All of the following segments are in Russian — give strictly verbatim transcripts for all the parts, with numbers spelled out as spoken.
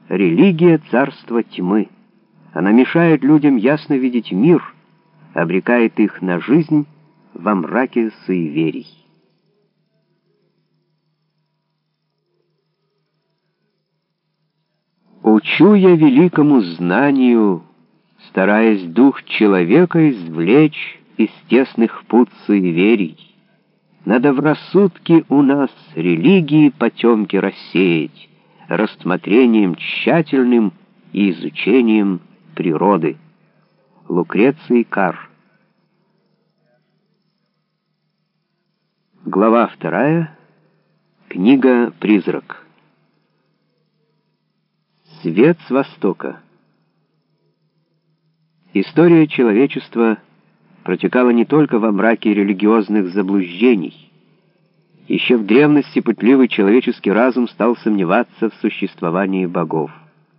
Религия — царство тьмы. Она мешает людям ясно видеть мир, обрекает их на жизнь во мраке суеверий. Учу я великому знанию, стараясь дух человека извлечь из тесных пут суеверий. Надо в рассудке у нас религии потемки рассеять, рассмотрением тщательным и изучением природы. Лукреций Кар. Глава вторая. Книга «Призрак». Свет с Востока. История человечества протекала не только во мраке религиозных заблуждений. Еще в древности пытливый человеческий разум стал сомневаться в существовании богов.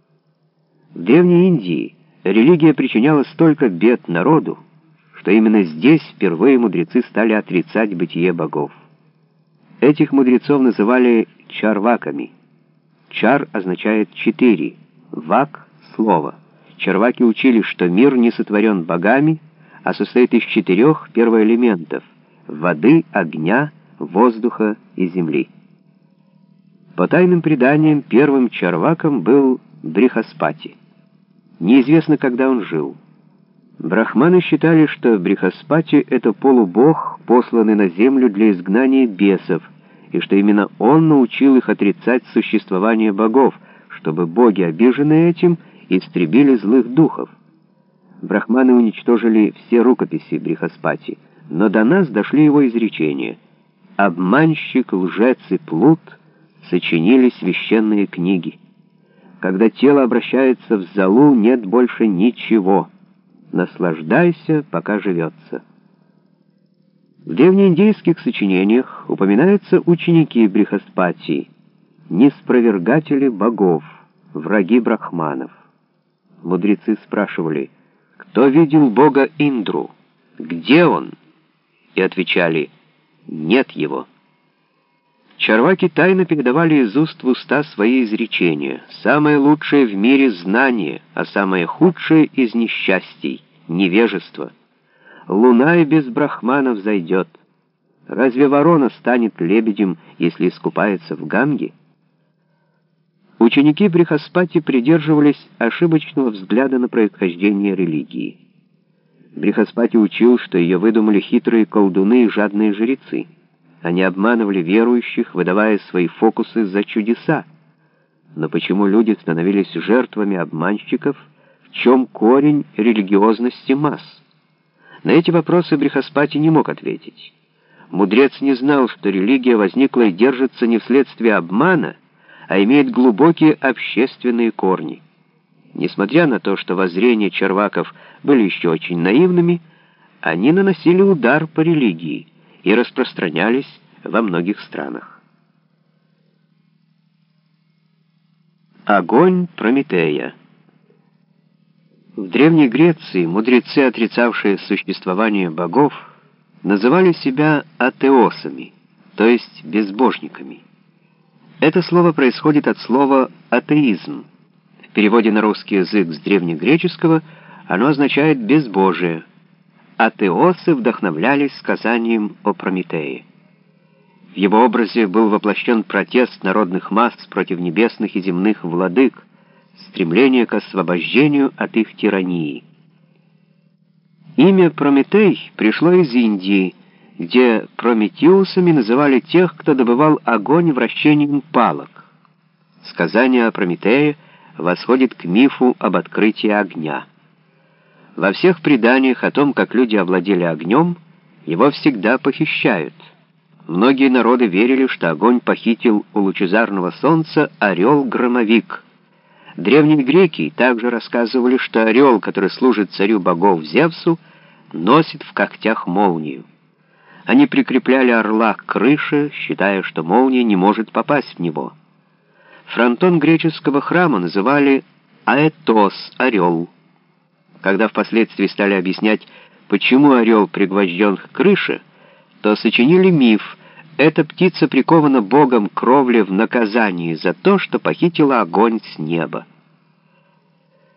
В Древней Индии религия причиняла столько бед народу, что именно здесь впервые мудрецы стали отрицать бытие богов. Этих мудрецов называли чарваками. Чар означает «четыре», вак — «слово». Чарваки учили, что мир не сотворен богами, а состоит из четырех первоэлементов — воды, огня, воздуха и земли. По тайным преданиям, первым чарваком был Брихаспати. Неизвестно, когда он жил. Брахманы считали, что Брихаспати — это полубог, посланный на землю для изгнания бесов, и что именно он научил их отрицать существование богов, чтобы боги, обиженные этим, истребили злых духов. Брахманы уничтожили все рукописи Брихаспати, но до нас дошли его изречения. Обманщик, лжец и плут сочинили священные книги. Когда тело обращается в золу, нет больше ничего. Наслаждайся, пока живется. В древнеиндийских сочинениях упоминаются ученики Брихаспати, неспровергатели богов, враги брахманов. Мудрецы спрашивали: кто видел бога Индру? Где он? И отвечали: нет его. Чарваки тайно передавали из уст в уста свои изречения. Самое лучшее в мире — знание, а самое худшее из несчастий — невежество. Луна и без брахманов зайдет. Разве ворона станет лебедем, если искупается в Ганге? Ученики Брихаспати придерживались ошибочного взгляда на происхождение религии. Брихаспати учил, что ее выдумали хитрые колдуны и жадные жрецы. Они обманывали верующих, выдавая свои фокусы за чудеса. Но почему люди становились жертвами обманщиков? В чем корень религиозности масс? На эти вопросы Брихаспати не мог ответить. Мудрец не знал, что религия возникла и держится не вследствие обмана, а имеет глубокие общественные корни. Несмотря на то, что воззрения чарваков были еще очень наивными, они наносили удар по религии и распространялись во многих странах. Огонь Прометея. В Древней Греции мудрецы, отрицавшие существование богов, называли себя атеосами, то есть безбожниками. Это слово происходит от слова «атеизм». В переводе на русский язык с древнегреческого оно означает «безбожие». Атеосы вдохновлялись сказанием о Прометее. В его образе был воплощен протест народных масс против небесных и земных владык, стремление к освобождению от их тирании. Имя Прометей пришло из Индии, где прометеусами называли тех, кто добывал огонь вращением палок. Сказание о Прометее восходит к мифу об открытии огня. Во всех преданиях о том, как люди овладели огнем, его всегда похищают. Многие народы верили, что огонь похитил у лучезарного солнца орел-громовик. Древние греки также рассказывали, что орел, который служит царю богов Зевсу, носит в когтях молнию. Они прикрепляли орла к крыше, считая, что молния не может попасть в него. Фронтон греческого храма называли аэтос — орел. Когда впоследствии стали объяснять, почему орел пригвожден к крыше, то сочинили миф: эта птица прикована богом к кровле в наказании за то, что похитила огонь с неба.